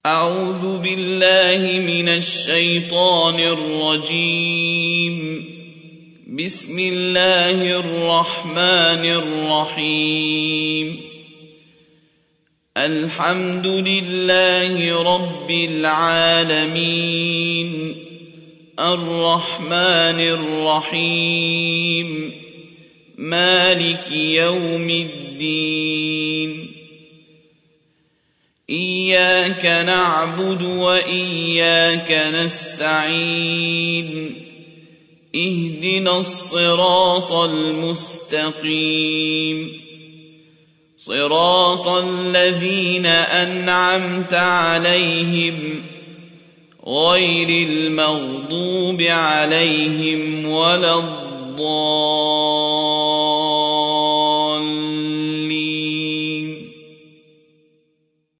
أعوذ بالله من الشيطان الرجيم. بسم الله الرحمن الرحيم. الحمد لله رب العالمين، الرحمن الرحيم، مالك يوم الدين. إياك نعبد وإياك نستعين. اهدنا الصراط المستقيم، صراط الذين أنعمت عليهم غير المغضوب عليهم ولا الضالين.